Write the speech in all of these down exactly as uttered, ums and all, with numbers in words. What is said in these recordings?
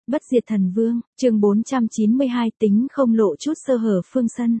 Bất diệt thần vương, chương bốn trăm chín mươi hai tính không lộ chút sơ hở Phương Sân.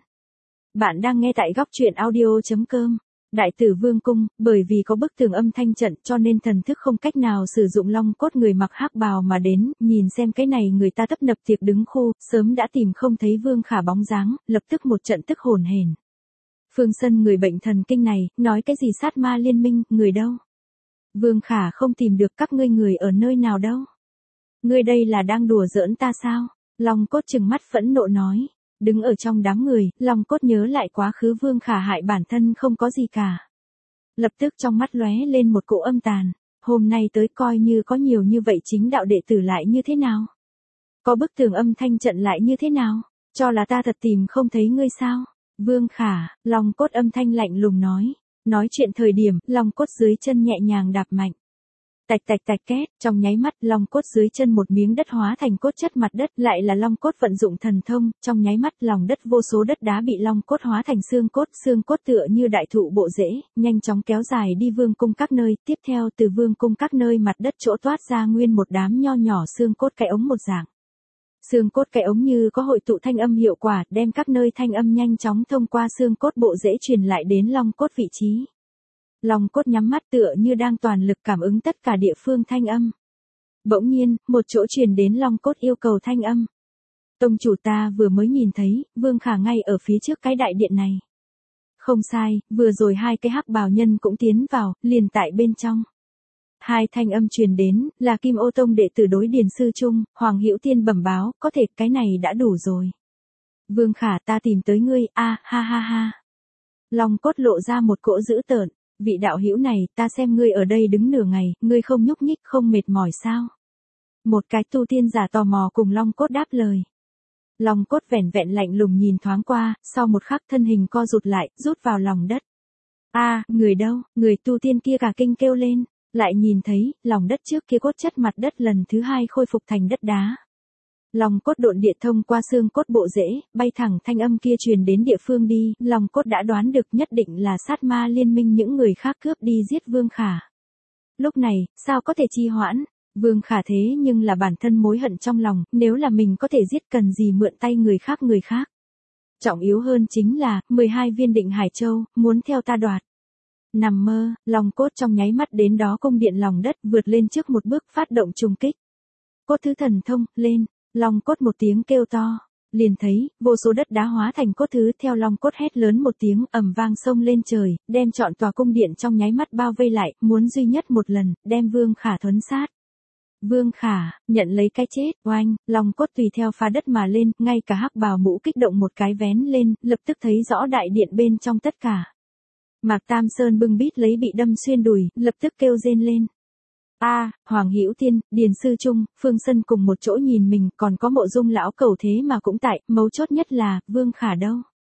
Bạn đang nghe tại góc truyện audio chấm com. Đại tử vương cung, bởi vì có bức tường âm thanh trận cho nên thần thức không cách nào sử dụng long cốt người mặc hắc bào mà đến, nhìn xem cái này người ta tấp nập tiệc đứng khu, sớm đã tìm không thấy Vương Khả bóng dáng, lập tức một trận tức hồn hển. Phương Sân người bệnh thần kinh này, nói cái gì sát ma liên minh, người đâu? Vương Khả không tìm được các ngươi người ở nơi nào đâu? Ngươi đây là đang đùa giỡn ta sao? Long cốt trừng mắt phẫn nộ nói. Đứng ở trong đám người, Long cốt nhớ lại quá khứ Vương Khả hại bản thân không có gì cả. Lập tức trong mắt lóe lên một cỗ âm tàn. Hôm nay tới coi như có nhiều như vậy chính đạo đệ tử lại như thế nào? Có bức tường âm thanh trận lại như thế nào? Cho là ta thật tìm không thấy ngươi sao? Vương Khả, Long cốt âm thanh lạnh lùng nói. Nói chuyện thời điểm, Long cốt dưới chân nhẹ nhàng đạp mạnh. Tạch tạch tạch két, trong nháy mắt, long cốt dưới chân một miếng đất hóa thành cốt chất mặt đất, lại là long cốt vận dụng thần thông, trong nháy mắt lòng đất vô số đất đá bị long cốt hóa thành xương cốt, xương cốt tựa như đại thụ bộ rễ, nhanh chóng kéo dài đi vương cung các nơi, tiếp theo từ vương cung các nơi mặt đất chỗ toát ra nguyên một đám nho nhỏ xương cốt cái ống một dạng. Xương cốt cái ống như có hội tụ thanh âm hiệu quả, đem các nơi thanh âm nhanh chóng thông qua xương cốt bộ rễ truyền lại đến long cốt vị trí. Long cốt nhắm mắt tựa như đang toàn lực cảm ứng tất cả địa phương thanh âm. Bỗng nhiên, một chỗ truyền đến long cốt yêu cầu thanh âm. Tông chủ ta vừa mới nhìn thấy, Vương Khả ngay ở phía trước cái đại điện này. Không sai, vừa rồi hai cái hắc bào nhân cũng tiến vào, liền tại bên trong. Hai thanh âm truyền đến, là Kim Ô Tông đệ tử đối Điền Sư Trung, Hoàng Hữu Tiên bẩm báo, có thể cái này đã đủ rồi. Vương Khả ta tìm tới ngươi, a ha ha ha. Long cốt lộ ra một cỗ dữ tợn. Vị đạo hữu này, ta xem ngươi ở đây đứng nửa ngày, ngươi không nhúc nhích không mệt mỏi sao? Một cái tu tiên giả tò mò cùng Long cốt đáp lời. Long cốt vẻn vẹn lạnh lùng nhìn thoáng qua, sau một khắc thân hình co rụt lại, rút vào lòng đất. A, à, người đâu? Người tu tiên kia cả kinh kêu lên, lại nhìn thấy, lòng đất trước kia cốt chất mặt đất lần thứ hai khôi phục thành đất đá. Long cốt độn địa thông qua xương cốt bộ rễ, bay thẳng thanh âm kia truyền đến địa phương đi, Long cốt đã đoán được nhất định là sát ma liên minh những người khác cướp đi giết Vương Khả. Lúc này, sao có thể trì hoãn? Vương Khả thế nhưng là bản thân mối hận trong lòng, nếu là mình có thể giết cần gì mượn tay người khác người khác. Trọng yếu hơn chính là, mười hai viên định Hải Châu, muốn theo ta đoạt. Nằm mơ, Long cốt trong nháy mắt đến đó cung điện lòng đất vượt lên trước một bước phát động trùng kích. Cốt thứ thần thông, lên. Long cốt một tiếng kêu to, liền thấy, vô số đất đá hóa thành cốt thứ theo long cốt hét lớn một tiếng ầm vang sông lên trời, đem trọn tòa cung điện trong nháy mắt bao vây lại, muốn duy nhất một lần, đem Vương Khả thuấn sát. Vương Khả, nhận lấy cái chết, oanh, long cốt tùy theo phá đất mà lên, ngay cả hắc bào mũ kích động một cái vén lên, lập tức thấy rõ đại điện bên trong tất cả. Mạc Tam Sơn bưng bít lấy bị đâm xuyên đùi, lập tức kêu rên lên. A, à, Hoàng Hữu Tiên, Điền Sư Trung, Phương Sân cùng một chỗ nhìn mình, còn có Mộ Dung lão cẩu thế mà cũng tại, mấu chốt nhất là, Vương Khả đâu?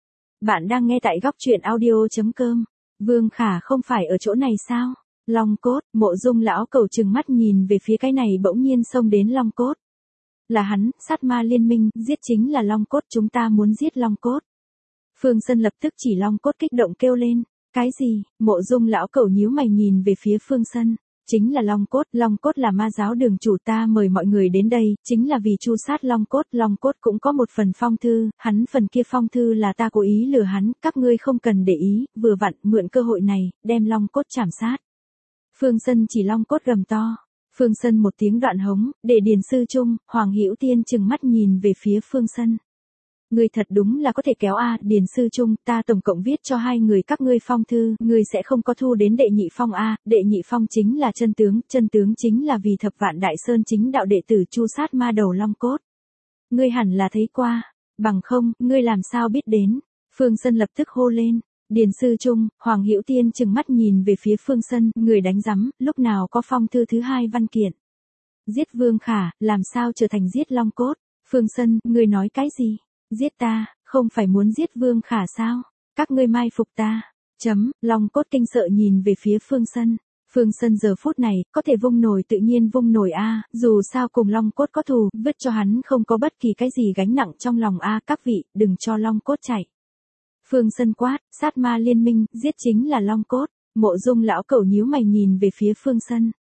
Bạn đang nghe tại góc truyện audio chấm com. Vương Khả không phải ở chỗ này sao? Long cốt, Mộ Dung lão cẩu trừng mắt nhìn về phía cái này bỗng nhiên xông đến Long cốt. Là hắn, sát ma liên minh, giết chính là Long cốt, chúng ta muốn giết Long cốt. Phương Sân lập tức chỉ Long cốt kích động kêu lên, cái gì? Mộ Dung lão cẩu nhíu mày nhìn về phía Phương Sân. Chính là Long cốt, Long cốt là ma giáo đường chủ ta mời mọi người đến đây, chính là vì tru sát Long cốt, Long cốt cũng có một phần phong thư, hắn phần kia phong thư là ta cố ý lừa hắn, các ngươi không cần để ý, vừa vặn, mượn cơ hội này, đem Long cốt chảm sát. Phương Sân chỉ Long cốt gầm to, Phương Sân một tiếng đoạn hống, để Điền Sư Trung, Hoàng Hữu Tiên trừng mắt nhìn về phía Phương Sân. Ngươi thật đúng là có thể kéo a, Điền Sư Trung, ta tổng cộng viết cho hai người các ngươi phong thư, ngươi sẽ không có thu đến đệ nhị phong a, đệ nhị phong chính là chân tướng, chân tướng chính là vì thập vạn đại sơn chính đạo đệ tử chu sát ma đầu Long cốt. Ngươi hẳn là thấy qua, bằng không, ngươi làm sao biết đến? Phương Sân lập tức hô lên, Điền Sư Trung, Hoàng Hữu Tiên trừng mắt nhìn về phía Phương Sân, người đánh rắm, lúc nào có phong thư thứ hai văn kiện. Giết Vương Khả, làm sao trở thành giết Long cốt? Phương Sân, ngươi nói cái gì? Giết ta, không phải muốn giết Vương Khả sao? Các ngươi mai phục ta. Chấm, Long cốt kinh sợ nhìn về phía Phương Sân. Phương Sân giờ phút này, có thể vung nổi tự nhiên vung nổi a, dù sao cùng Long cốt có thù, vứt cho hắn không có bất kỳ cái gì gánh nặng trong lòng a, các vị, đừng cho Long cốt chạy. Phương Sân quát, sát ma liên minh, giết chính là Long cốt. Mộ Dung lão cẩu nhíu mày nhìn về phía Phương Sân.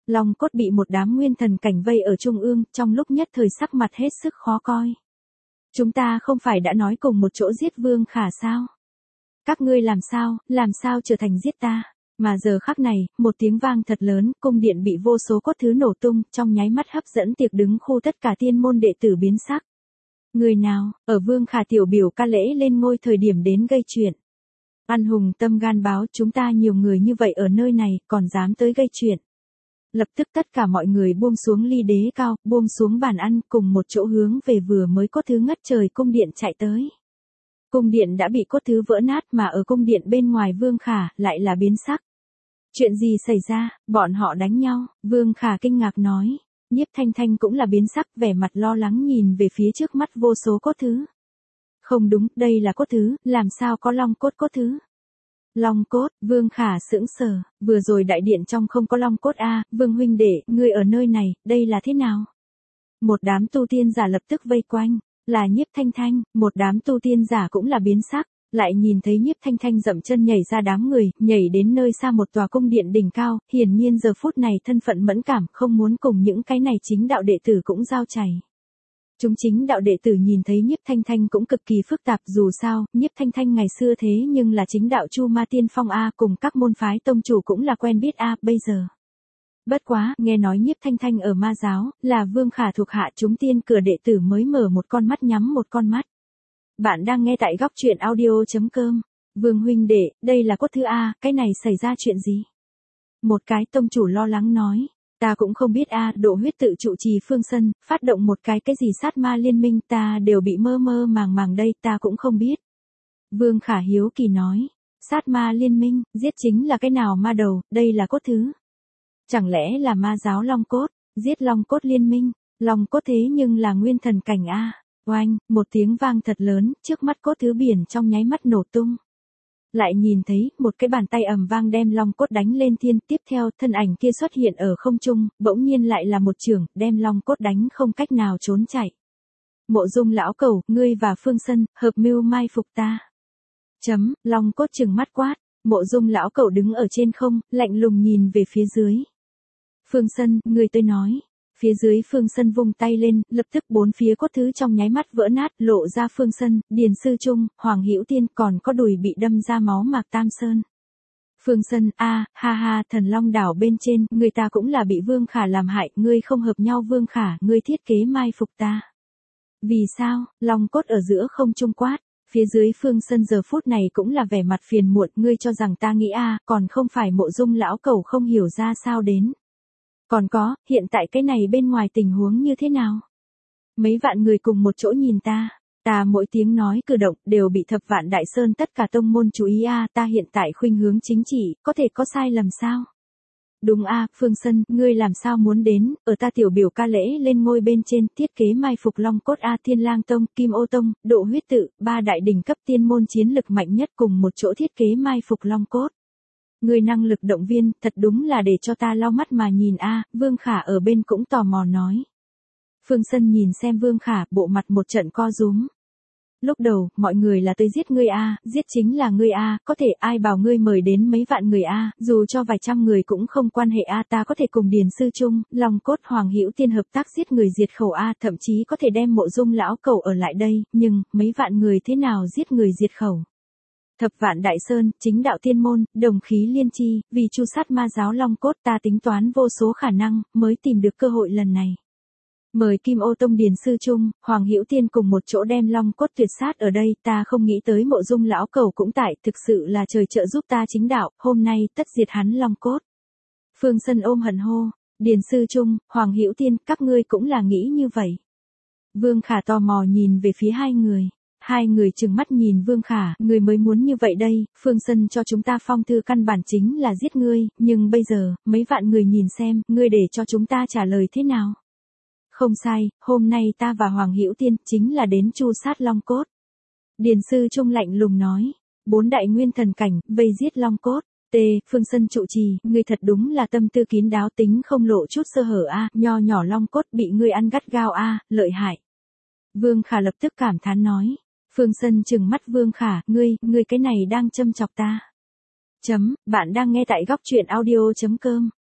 Long cốt bị một đám nguyên thần cảnh vây ở trung ương, trong lúc nhất thời sắc mặt hết sức khó coi. Chúng ta không phải đã nói cùng một chỗ giết Vương Khả sao? Các ngươi làm sao, làm sao trở thành giết ta? Mà giờ khắc này, một tiếng vang thật lớn, cung điện bị vô số cốt thứ nổ tung, trong nháy mắt hấp dẫn tiệc đứng khu tất cả tiên môn đệ tử biến sắc. Người nào, ở Vương Khả tiểu biểu ca lễ lên ngôi thời điểm đến gây chuyện. An hùng tâm gan báo chúng ta nhiều người như vậy ở nơi này, còn dám tới gây chuyện. Lập tức tất cả mọi người buông xuống ly đế cao, buông xuống bàn ăn, cùng một chỗ hướng về vừa mới cốt thứ ngất trời cung điện chạy tới. Cung điện đã bị cốt thứ vỡ nát mà ở cung điện bên ngoài Vương Khả lại là biến sắc. Chuyện gì xảy ra, bọn họ đánh nhau, Vương Khả kinh ngạc nói. Nhiếp Thanh Thanh cũng là biến sắc, vẻ mặt lo lắng nhìn về phía trước mắt vô số cốt thứ. Không đúng, đây là cốt thứ, làm sao có long cốt cốt thứ? Long cốt, Vương Khả sững sờ, vừa rồi đại điện trong không có long cốt a, Vương huynh đệ, ngươi ở nơi này, đây là thế nào? Một đám tu tiên giả lập tức vây quanh, là Nhiếp Thanh Thanh, một đám tu tiên giả cũng là biến sắc, lại nhìn thấy Nhiếp Thanh Thanh dậm chân nhảy ra đám người, nhảy đến nơi xa một tòa cung điện đỉnh cao, hiển nhiên giờ phút này thân phận mẫn cảm, không muốn cùng những cái này chính đạo đệ tử cũng giao chày. Chúng chính đạo đệ tử nhìn thấy Nhiếp Thanh Thanh cũng cực kỳ phức tạp, dù sao, Nhiếp Thanh Thanh ngày xưa thế nhưng là chính đạo Chu Ma Tiên Phong a, cùng các môn phái tông chủ cũng là quen biết a, bây giờ. Bất quá, nghe nói Nhiếp Thanh Thanh ở ma giáo, là Vương Khả thuộc hạ chúng tiên cửa đệ tử mới mở một con mắt nhắm một con mắt. Bạn đang nghe tại góc truyện audio chấm com. Vương huynh đệ, đây là cốt thứ a, cái này xảy ra chuyện gì? Một cái tông chủ lo lắng nói. Ta cũng không biết a, Độ Huyết tự trụ trì Phương Sân, phát động một cái cái gì sát ma liên minh, ta đều bị mơ mơ màng màng đây, ta cũng không biết. Vương Khả hiếu kỳ nói, sát ma liên minh, giết chính là cái nào ma đầu, đây là cốt thứ. Chẳng lẽ là ma giáo long cốt, giết long cốt liên minh, long cốt thế nhưng là nguyên thần cảnh a. Oanh, một tiếng vang thật lớn, trước mắt cốt thứ biển trong nháy mắt nổ tung. Lại nhìn thấy, một cái bàn tay ầm vang đem long cốt đánh lên thiên, tiếp theo, thân ảnh kia xuất hiện ở không trung, bỗng nhiên lại là một chưởng, đem long cốt đánh không cách nào trốn chạy. Mộ Dung lão cẩu, ngươi và Phương Sân, hợp mưu mai phục ta. Chấm, long cốt trừng mắt quát, Mộ Dung lão cẩu đứng ở trên không, lạnh lùng nhìn về phía dưới. Phương Sân, ngươi tới nói. Phía dưới Phương Sân vung tay lên, lập tức bốn phía cốt thứ trong nháy mắt vỡ nát, lộ ra Phương Sân, Điền Sư Trung, Hoàng Hữu Tiên, còn có đùi bị đâm ra máu Mạc Tam Sơn. Phương Sân, a, ha ha, Thần Long đảo bên trên, người ta cũng là bị Vương Khả làm hại, ngươi không hợp nhau Vương Khả, ngươi thiết kế mai phục ta. Vì sao? Long cốt ở giữa không trung quát. Phía dưới Phương Sân giờ phút này cũng là vẻ mặt phiền muộn, ngươi cho rằng ta nghĩ a, còn không phải Mộ Dung lão cẩu không hiểu ra sao đến. Còn có, hiện tại cái này bên ngoài tình huống như thế nào? Mấy vạn người cùng một chỗ nhìn ta, ta mỗi tiếng nói cử động đều bị Thập Vạn Đại Sơn tất cả tông môn chú ý a, ta hiện tại khuynh hướng chính trị, có thể có sai lầm sao? Đúng a, Phương Sân, ngươi làm sao muốn đến, ở ta tiểu biểu ca lễ lên ngôi bên trên, thiết kế mai phục long cốt a, Thiên Lang Tông, Kim Ô Tông, Độ Huyết tự, ba đại đỉnh cấp tiên môn chiến lực mạnh nhất cùng một chỗ thiết kế mai phục long cốt. Người năng lực động viên, thật đúng là để cho ta lau mắt mà nhìn a, Vương Khả ở bên cũng tò mò nói. Phương Sân nhìn xem Vương Khả, bộ mặt một trận co rúm. Lúc đầu, mọi người là tới giết ngươi a, giết chính là ngươi a, có thể ai bảo ngươi mời đến mấy vạn người a, dù cho vài trăm người cũng không quan hệ a, ta có thể cùng Điền Sư Trung, Long cốt Hoàng Hữu Tiên hợp tác giết người diệt khẩu a, thậm chí có thể đem Mộ Dung lão cẩu ở lại đây, nhưng mấy vạn người thế nào giết người diệt khẩu? Thập Vạn Đại Sơn, chính đạo tiên môn, đồng khí liên chi, vì chu sát ma giáo long cốt ta tính toán vô số khả năng, mới tìm được cơ hội lần này. Mời Kim Ô Tông Điền Sư Trung, Hoàng Hữu Tiên cùng một chỗ đem long cốt tuyệt sát ở đây, ta không nghĩ tới Mộ Dung lão cẩu cũng tại, thực sự là trời trợ giúp ta chính đạo, hôm nay tất diệt hắn long cốt. Phương Sân ôm hận hô, Điền Sư Trung, Hoàng Hữu Tiên, các ngươi cũng là nghĩ như vậy. Vương Khả tò mò nhìn về phía hai người. Hai người trừng mắt nhìn Vương Khả, người mới muốn như vậy đây, Phương Sân cho chúng ta phong thư căn bản chính là giết ngươi, nhưng bây giờ, mấy vạn người nhìn xem, ngươi để cho chúng ta trả lời thế nào? Không sai, hôm nay ta và Hoàng Hữu Tiên chính là đến chu sát long cốt. Điền Sư Trung lạnh lùng nói, bốn đại nguyên thần cảnh, vây giết long cốt. T, Phương Sân trụ trì, ngươi thật đúng là tâm tư kín đáo, tính không lộ chút sơ hở a, nho nhỏ long cốt bị ngươi ăn gắt gao a, lợi hại. Vương Khả lập tức cảm thán nói. Phương Sân trừng mắt Vương Khả, ngươi, ngươi cái này đang châm chọc ta. Chấm, bạn đang nghe tại góc truyện audio chấm com.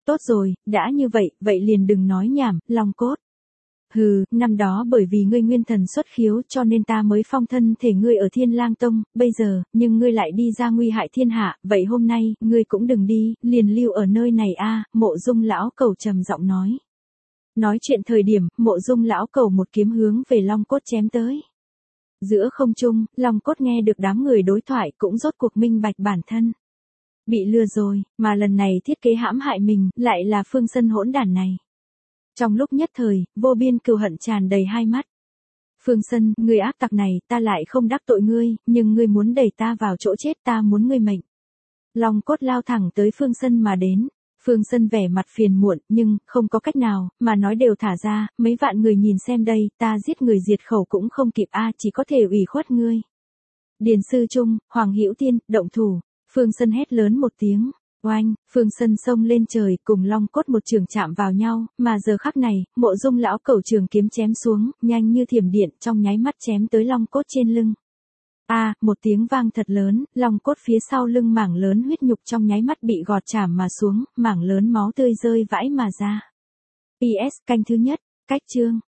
Tốt rồi, đã như vậy, vậy liền đừng nói nhảm, Long Cốt. Hừ, năm đó bởi vì ngươi nguyên thần xuất khiếu cho nên ta mới phong thân thể ngươi ở Thiên Lang Tông, bây giờ, nhưng ngươi lại đi ra nguy hại thiên hạ, vậy hôm nay, ngươi cũng đừng đi, liền lưu ở nơi này a. Mộ Dung lão cầu trầm giọng nói. Nói chuyện thời điểm, Mộ Dung lão cầu một kiếm hướng về Long Cốt chém tới. Giữa không trung, Long Cốt nghe được đám người đối thoại cũng rốt cuộc minh bạch bản thân. Bị lừa rồi, mà lần này thiết kế hãm hại mình, lại là Phương Sân hỗn đản này. Trong lúc nhất thời, vô biên cừu hận tràn đầy hai mắt. Phương Sân, người ác tặc này, ta lại không đắc tội ngươi, nhưng ngươi muốn đẩy ta vào chỗ chết, ta muốn ngươi mệnh. Long Cốt lao thẳng tới Phương Sân mà đến. Phương Sân vẻ mặt phiền muộn, nhưng, không có cách nào, mà nói đều thả ra, mấy vạn người nhìn xem đây, ta giết người diệt khẩu cũng không kịp a, chỉ có thể ủy khuất ngươi. Điền Sư Trung, Hoàng Hữu Tiên, động thủ. Phương Sân hét lớn một tiếng. Oanh, Phương Sân xông lên trời cùng Long Cốt một trường chạm vào nhau, mà giờ khắc này, Mộ Dung lão cẩu trường kiếm chém xuống, nhanh như thiểm điện trong nháy mắt chém tới Long Cốt trên lưng. A, à, một tiếng vang thật lớn, Long Cốt phía sau lưng mảng lớn huyết nhục trong nháy mắt bị gọt chảm mà xuống, mảng lớn máu tươi rơi vãi mà ra. pê ét canh thứ nhất, cách chương.